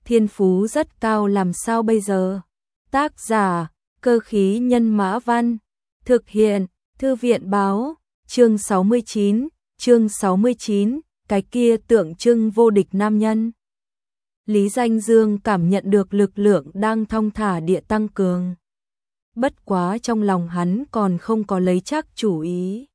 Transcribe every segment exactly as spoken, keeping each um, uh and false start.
thiên phú rất cao làm sao bây giờ? Tác giả, Cơ khí nhân mã văn. Thực hiện, Thư viện báo. Chương sáu mươi chín, chương sáu mươi chín, cái kia tượng trưng vô địch nam nhân. Lý Danh Dương cảm nhận được lực lượng đang thong thả địa tăng cường. Bất quá trong lòng hắn còn không có lấy chắc chủ ý.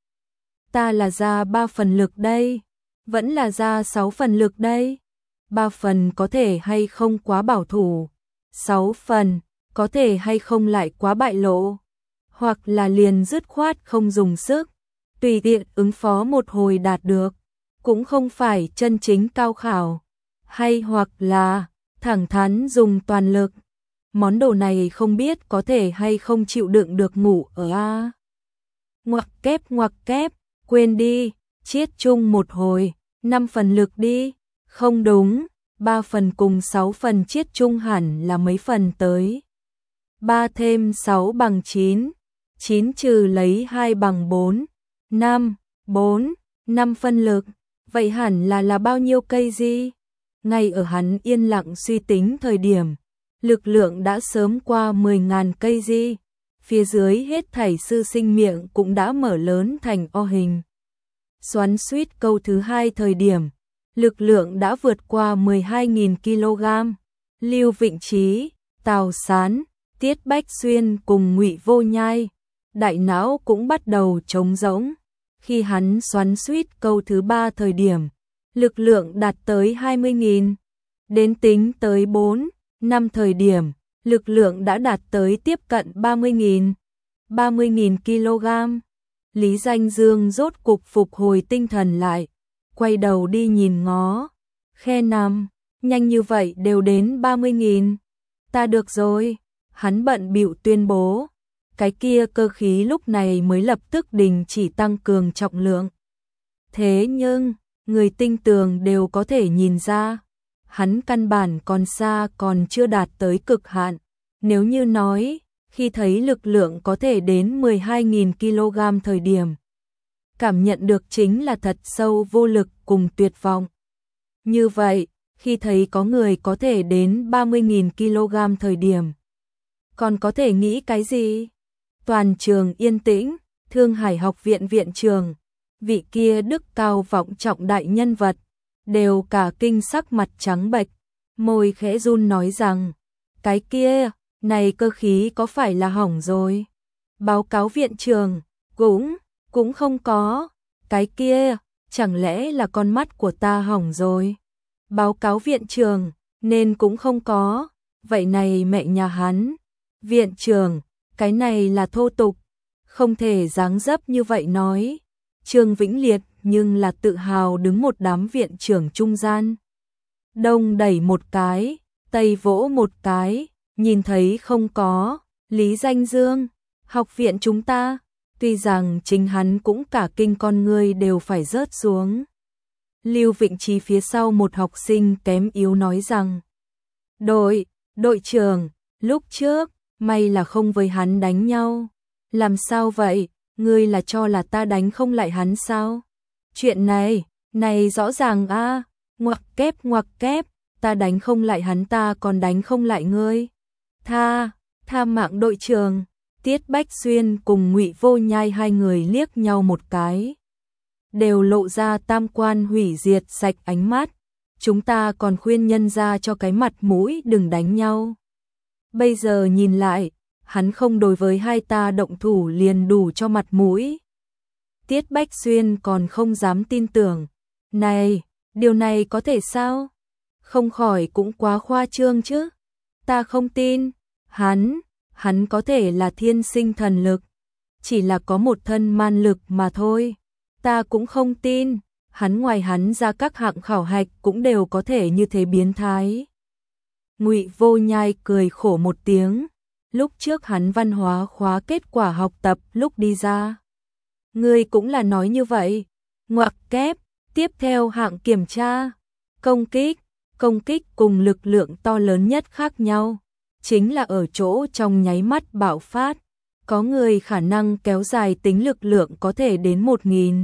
Ta là ra ba phần lực đây, vẫn là ra sáu phần lực đây. Ba phần có thể hay không quá bảo thủ, sáu phần có thể hay không lại quá bại lộ, hoặc là liền dứt khoát không dùng sức, tùy tiện ứng phó một hồi đạt được, cũng không phải chân chính cao khảo, hay hoặc là thẳng thắn dùng toàn lực. Món đồ này không biết có thể hay không chịu đựng được ngủ ở a. Ngoặc kép ngoặc kép, quên đi, chiết chung một hồi, năm phần lực đi, không đúng, ba phần cùng sáu phần chiết chung hẳn là mấy phần tới. ba thêm sáu bằng chín, chín trừ lấy hai bằng bốn, năm, bốn, năm phân lực, vậy hẳn là là bao nhiêu cây gì? Ngay ở hắn yên lặng suy tính thời điểm, lực lượng đã sớm qua mười nghìn cây gì, phía dưới hết thảy sư sinh miệng cũng đã mở lớn thành O hình. Xoắn suýt câu thứ hai thời điểm, lực lượng đã vượt qua mười hai nghìn ki lô gam. Lưu Vịnh Trí, Tào Sán, Tiết Bách Xuyên cùng Ngụy Vô Nhai, đại não cũng bắt đầu trống rỗng. Khi hắn xoắn suýt câu thứ ba thời điểm, lực lượng đạt tới hai mươi nghìn. Đến tính tới bốn, năm thời điểm, lực lượng đã đạt tới tiếp cận ba mươi nghìn. ba mươi nghìn ki lô gam. Lý Danh Dương rốt cục phục hồi tinh thần lại, quay đầu đi nhìn ngó. Khe nằm, nhanh như vậy đều đến ba mươi nghìn. Ta được rồi, hắn bận bịu tuyên bố. Cái kia cơ khí lúc này mới lập tức đình chỉ tăng cường trọng lượng. Thế nhưng, người tinh tường đều có thể nhìn ra, hắn căn bản còn xa còn chưa đạt tới cực hạn. Nếu như nói, khi thấy lực lượng có thể đến mười hai nghìn ki lô gam thời điểm, cảm nhận được chính là thật sâu vô lực cùng tuyệt vọng. Như vậy, khi thấy có người có thể đến ba mươi nghìn ki lô gam thời điểm, còn có thể nghĩ cái gì? Toàn trường yên tĩnh, Thương Hải học viện viện trường, vị kia đức cao vọng trọng đại nhân vật, đều cả kinh sắc mặt trắng bệch, môi khẽ run nói rằng, cái kia, này cơ khí có phải là hỏng rồi? Báo cáo viện trường, cũng, cũng không có, cái kia, chẳng lẽ là con mắt của ta hỏng rồi? Báo cáo viện trường, nên cũng không có, vậy này mẹ nhà hắn, viện trường, cái này là thô tục, không thể dáng dấp như vậy nói. Trương Vĩnh Liệt nhưng là tự hào đứng một đám viện trưởng trung gian. Đông đẩy một cái, Tây vỗ một cái, nhìn thấy không có, Lý Danh Dương, học viện chúng ta, tuy rằng chính hắn cũng cả kinh con người đều phải rớt xuống. Lưu Vịnh Trí phía sau một học sinh kém yếu nói rằng, đội, đội trưởng, lúc trước, may là không với hắn đánh nhau. Làm sao vậy, ngươi là cho là ta đánh không lại hắn sao? Chuyện này, này rõ ràng a, à, ngoặc kép ngoặc kép, ta đánh không lại hắn ta còn đánh không lại ngươi. Tha, tha mạng đội trưởng. Tiết Bách Xuyên cùng Ngụy Vô Nhai hai người liếc nhau một cái, đều lộ ra tam quan hủy diệt sạch ánh mắt. Chúng ta còn khuyên nhân ra cho cái mặt mũi đừng đánh nhau. Bây giờ nhìn lại, hắn không đối với hai ta động thủ liền đủ cho mặt mũi. Tiết Bách Xuyên còn không dám tin tưởng. Này, điều này có thể sao? Không khỏi cũng quá khoa trương chứ. Ta không tin, hắn, hắn có thể là thiên sinh thần lực, chỉ là có một thân man lực mà thôi. Ta cũng không tin, hắn ngoài hắn ra các hạng khảo hạch cũng đều có thể như thế biến thái. Ngụy Vô Nhai cười khổ một tiếng, lúc trước hắn văn hóa khóa kết quả học tập lúc đi ra. Ngươi cũng là nói như vậy, ngoặc kép, tiếp theo hạng kiểm tra, công kích, công kích cùng lực lượng to lớn nhất khác nhau, chính là ở chỗ trong nháy mắt bạo phát, có người khả năng kéo dài tính lực lượng có thể đến một nghìn.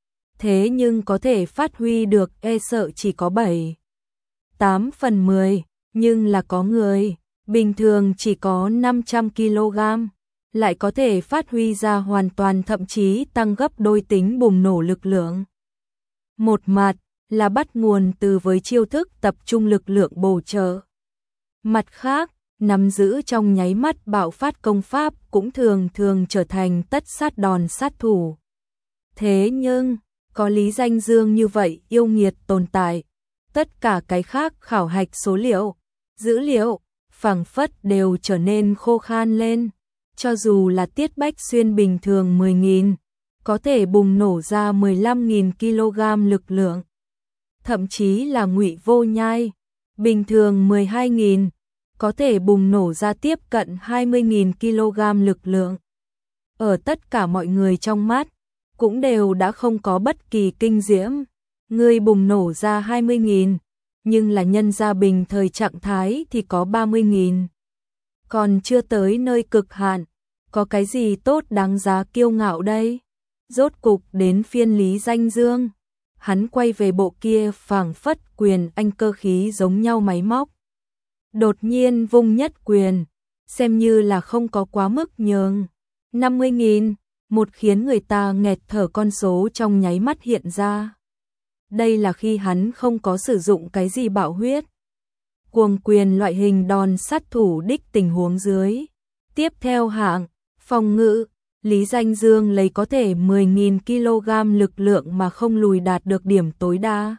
Thế nhưng có thể phát huy được e sợ chỉ có bảy, tám phần mười, Nhưng là có người, bình thường chỉ có năm trăm ki lô gam, lại có thể phát huy ra hoàn toàn thậm chí tăng gấp đôi tính bùng nổ lực lượng. Một mặt là bắt nguồn từ với chiêu thức tập trung lực lượng bổ trợ. Mặt khác, nắm giữ trong nháy mắt bạo phát công pháp cũng thường thường trở thành tất sát đòn sát thủ. Thế nhưng, có Lý Danh Dương như vậy yêu nghiệt tồn tại, tất cả cái khác khảo hạch số liệu, dữ liệu, phảng phất đều trở nên khô khan lên. Cho dù là Tiết Bách Xuyên bình thường mười nghìn, có thể bùng nổ ra mười lăm nghìn ki lô gam lực lượng. Thậm chí là Ngụy Vô Nhai, bình thường mười hai nghìn, có thể bùng nổ ra tiếp cận hai mươi nghìn ki lô gam lực lượng. Ở tất cả mọi người trong mắt, cũng đều đã không có bất kỳ kinh diễm. Người bùng nổ ra hai mươi nghìn, nhưng là nhân gia bình thời trạng thái thì có ba mươi nghìn. Còn chưa tới nơi cực hạn, có cái gì tốt đáng giá kiêu ngạo đây? Rốt cục đến phiên Lý Danh Dương, hắn quay về bộ kia phảng phất quyền anh cơ khí giống nhau máy móc. Đột nhiên vung nhất quyền, xem như là không có quá mức nhường. năm mươi nghìn, một khiến người ta nghẹt thở con số trong nháy mắt hiện ra. Đây là khi hắn không có sử dụng cái gì bạo huyết, cuồng quyền loại hình đòn sát thủ đích tình huống dưới. Tiếp theo hạng, phòng ngự, Lý Danh Dương lấy có thể mười nghìn ki lô gam lực lượng mà không lùi đạt được điểm tối đa.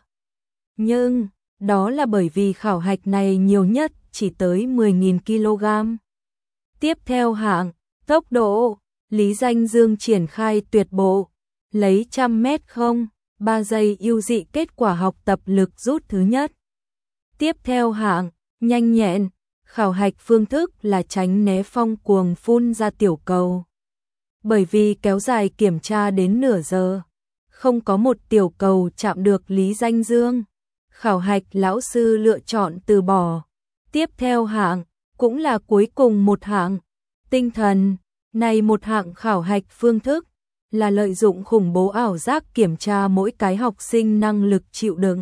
Nhưng, đó là bởi vì khảo hạch này nhiều nhất chỉ tới mười nghìn ki lô gam. Tiếp theo hạng, tốc độ, Lý Danh Dương triển khai tuyệt bộ, lấy trăm mét không, ba giây ưu dị kết quả học tập lực rút thứ nhất. Tiếp theo hạng, nhanh nhẹn, khảo hạch phương thức là tránh né phong cuồng phun ra tiểu cầu. Bởi vì kéo dài kiểm tra đến nửa giờ, không có một tiểu cầu chạm được Lý Danh Dương. Khảo hạch lão sư lựa chọn từ bỏ. Tiếp theo hạng, cũng là cuối cùng một hạng, tinh thần. Này một hạng khảo hạch phương thức, là lợi dụng khủng bố ảo giác kiểm tra mỗi cái học sinh năng lực chịu đựng.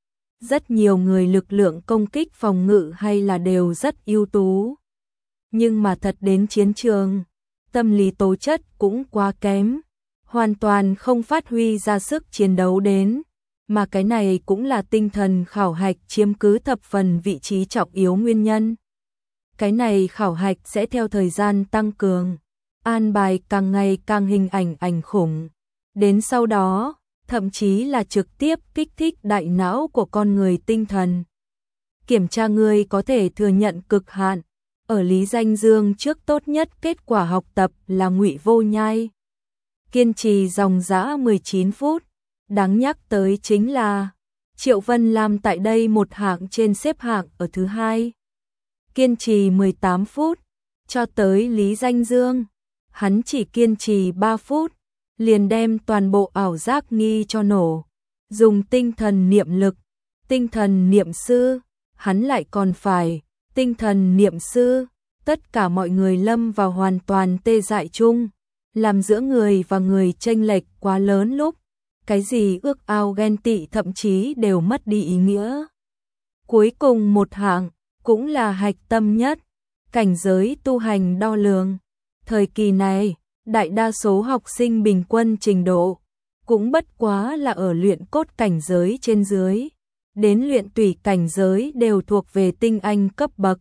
Rất nhiều người lực lượng công kích phòng ngự hay là đều rất ưu tú. Nhưng mà thật đến chiến trường, tâm lý tố chất cũng quá kém, hoàn toàn không phát huy ra sức chiến đấu đến. Mà cái này cũng là tinh thần khảo hạch chiếm cứ thập phần vị trí trọng yếu nguyên nhân. Cái này khảo hạch sẽ theo thời gian tăng cường, an bài càng ngày càng hình ảnh ảnh khủng. Đến sau đó, thậm chí là trực tiếp kích thích đại não của con người tinh thần. Kiểm tra người có thể thừa nhận cực hạn. Ở Lý Danh Dương trước tốt nhất kết quả học tập là Ngụy Vô Nhai. Kiên trì dòng dã mười chín phút. Đáng nhắc tới chính là Triệu Vân Lam tại đây một hạng trên xếp hạng ở thứ hai. Kiên trì mười tám phút. Cho tới Lý Danh Dương, hắn chỉ kiên trì ba phút, liền đem toàn bộ ảo giác nghi cho nổ. Dùng tinh thần niệm lực, tinh thần niệm sư, hắn lại còn phải tinh thần niệm sư. Tất cả mọi người lâm vào hoàn toàn tê dại chung, làm giữa người và người chênh lệch quá lớn lúc. Cái gì ước ao ghen tị thậm chí đều mất đi ý nghĩa. Cuối cùng một hạng, cũng là hạch tâm nhất, cảnh giới tu hành đo lường. Thời kỳ này, đại đa số học sinh bình quân trình độ, cũng bất quá là ở luyện cốt cảnh giới trên dưới, đến luyện tủy cảnh giới đều thuộc về tinh anh cấp bậc.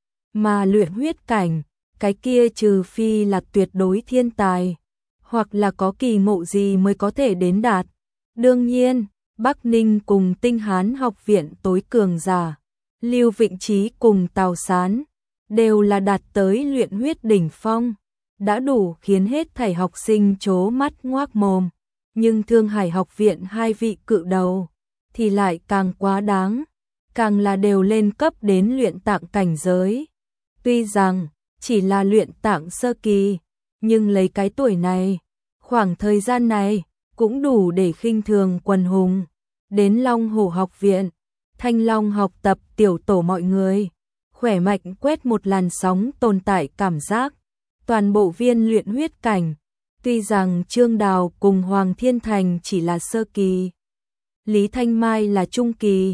Mà luyện huyết cảnh, cái kia trừ phi là tuyệt đối thiên tài, hoặc là có kỳ ngộ gì mới có thể đến đạt. Đương nhiên, Bắc Ninh cùng Tinh Hán học viện tối cường giả, Lưu Vịnh Trí cùng Tào Sán, đều là đạt tới luyện huyết đỉnh phong, đã đủ khiến hết thảy học sinh trố mắt ngoác mồm. Nhưng Thương Hải học viện hai vị cự đầu, thì lại càng quá đáng, càng là đều lên cấp đến luyện tạng cảnh giới. Tuy rằng, chỉ là luyện tạng sơ kỳ, nhưng lấy cái tuổi này, khoảng thời gian này, cũng đủ để khinh thường quần hùng. Đến Long Hổ học viện, Thanh Long học tập tiểu tổ mọi người, khỏe mạnh quét một làn sóng tồn tại cảm giác. Toàn bộ viên luyện huyết cảnh, tuy rằng Trương Đào cùng Hoàng Thiên Thành chỉ là sơ kỳ, Lý Thanh Mai là trung kỳ,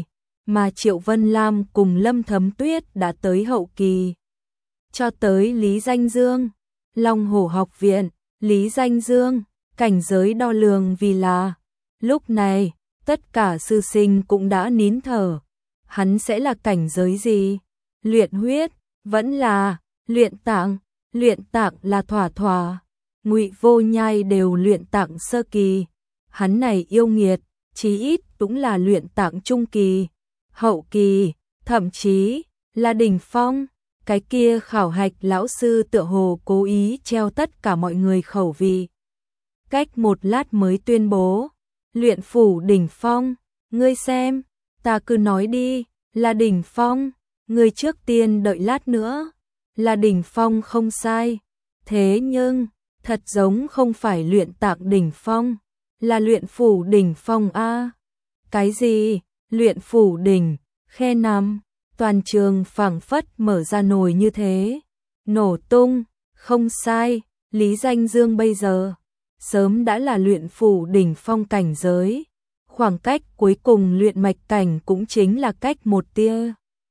mà Triệu Vân Lam cùng Lâm Thấm Tuyết đã tới hậu kỳ. Cho tới Lý Danh Dương, Long Hổ học viện, Lý Danh Dương, cảnh giới đo lường vì là. Lúc này, tất cả sư sinh cũng đã nín thở. Hắn sẽ là cảnh giới gì? Luyện huyết, vẫn là luyện tạng, luyện tạng là thỏa thỏa. Ngụy Vô Nhai đều luyện tạng sơ kỳ. Hắn này yêu nghiệt, chí ít cũng là luyện tạng trung kỳ, hậu kỳ, thậm chí là đỉnh phong. Cái kia khảo hạch lão sư tựa hồ cố ý treo tất cả mọi người khẩu vị. Cách một lát mới tuyên bố, luyện phủ đỉnh phong, ngươi xem, ta cứ nói đi, là đỉnh phong, ngươi trước tiên đợi lát nữa, là đỉnh phong không sai, thế nhưng, thật giống không phải luyện tạng đỉnh phong, là luyện phủ đỉnh phong a. Cái gì? Luyện phủ đỉnh, khe nằm, toàn trường phảng phất mở ra nồi như thế, nổ tung, không sai, Lý Danh Dương bây giờ sớm đã là luyện phủ đỉnh phong cảnh giới, khoảng cách cuối cùng luyện mạch cảnh cũng chính là cách một tia.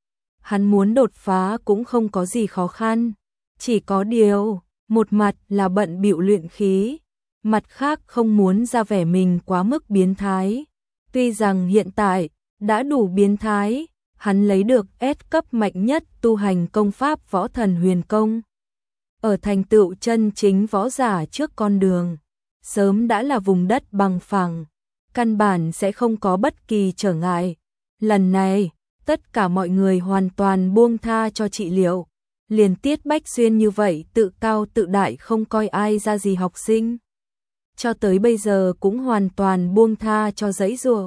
Hắn muốn đột phá cũng không có gì khó khăn, chỉ có điều, một mặt là bận bịu luyện khí, mặt khác không muốn ra vẻ mình quá mức biến thái. Tuy rằng hiện tại đã đủ biến thái, hắn lấy được S cấp mạnh nhất tu hành công pháp võ thần huyền công. Ở thành tựu chân chính võ giả trước con đường, sớm đã là vùng đất bằng phẳng, căn bản sẽ không có bất kỳ trở ngại. Lần này, tất cả mọi người hoàn toàn buông tha cho trị liệu. Liền Tiết Bách Xuyên như vậy tự cao tự đại không coi ai ra gì học sinh. Cho tới bây giờ cũng hoàn toàn buông tha cho giãy giụa.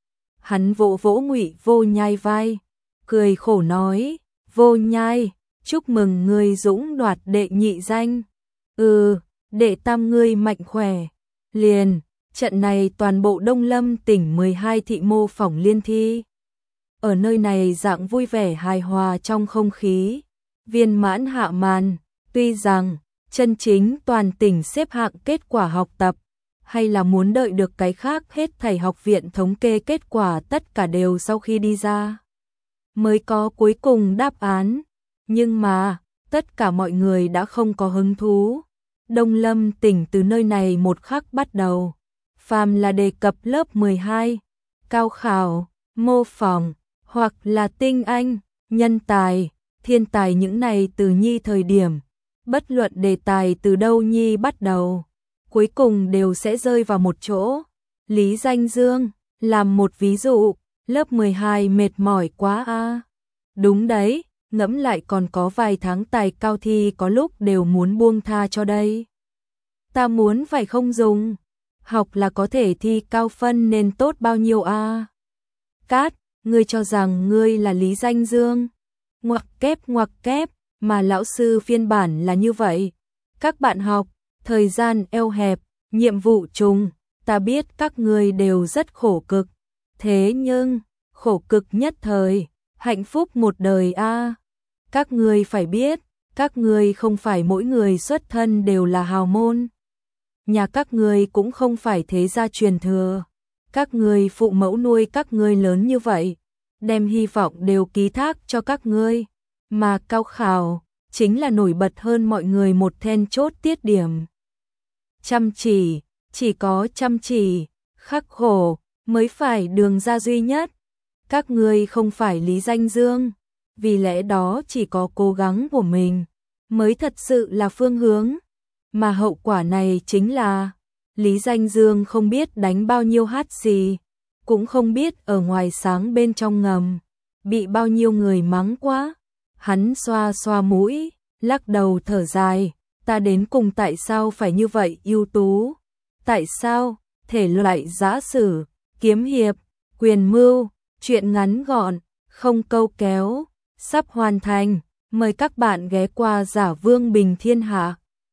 Hắn vỗ vỗ Ngụy Vô Nhai vai, cười khổ nói, Vô Nhai, chúc mừng ngươi dũng đoạt đệ nhị danh. Ừ, đệ tam ngươi mạnh khỏe. Liền, trận này toàn bộ Đông Lâm tỉnh mười hai thị mô phỏng liên thi. Ở nơi này dạng vui vẻ hài hòa trong không khí, viên mãn hạ màn, tuy rằng chân chính toàn tỉnh xếp hạng kết quả học tập, hay là muốn đợi được cái khác hết thảy học viện thống kê kết quả tất cả đều sau khi đi ra, mới có cuối cùng đáp án. Nhưng mà, tất cả mọi người đã không có hứng thú. Đông Lâm tỉnh từ nơi này một khắc bắt đầu, phàm là đề cập lớp mười hai, cao khảo, mô phỏng, hoặc là tinh anh, nhân tài, thiên tài những này từ nhi thời điểm, bất luận đề tài từ đâu nhi bắt đầu, cuối cùng đều sẽ rơi vào một chỗ. Lý Danh Dương, làm một ví dụ, lớp mười hai mệt mỏi quá a. À. Đúng đấy, ngẫm lại còn có vài tháng tài cao thi có lúc đều muốn buông tha cho đây. Ta muốn phải không dùng, học là có thể thi cao phân nên tốt bao nhiêu a. À. Cát, ngươi cho rằng ngươi là Lý Danh Dương? Ngoặc kép ngoặc kép, mà lão sư phiên bản là như vậy. Các bạn học, thời gian eo hẹp, nhiệm vụ trùng, ta biết các ngươi đều rất khổ cực. Thế nhưng, khổ cực nhất thời, hạnh phúc một đời a. À. Các ngươi phải biết, các ngươi không phải mỗi người xuất thân đều là hào môn. Nhà các ngươi cũng không phải thế gia truyền thừa. Các ngươi phụ mẫu nuôi các ngươi lớn như vậy, đem hy vọng đều ký thác cho các ngươi, mà cao khảo chính là nổi bật hơn mọi người một then chốt tiết điểm. Chăm chỉ, chỉ có chăm chỉ, khắc khổ mới phải đường ra duy nhất. Các ngươi không phải Lý Danh Dương, vì lẽ đó chỉ có cố gắng của mình mới thật sự là phương hướng, mà hậu quả này chính là Lý Danh Dương không biết đánh bao nhiêu hát xì, cũng không biết ở ngoài sáng bên trong ngầm, bị bao nhiêu người mắng quá. Hắn xoa xoa mũi, lắc đầu thở dài, ta đến cùng tại sao phải như vậy ưu tú? Tại sao? Thể loại giã sử, kiếm hiệp, quyền mưu, truyện ngắn gọn, không câu kéo, sắp hoàn thành, mời các bạn ghé qua Giả Vương Bình Thiên Hạ.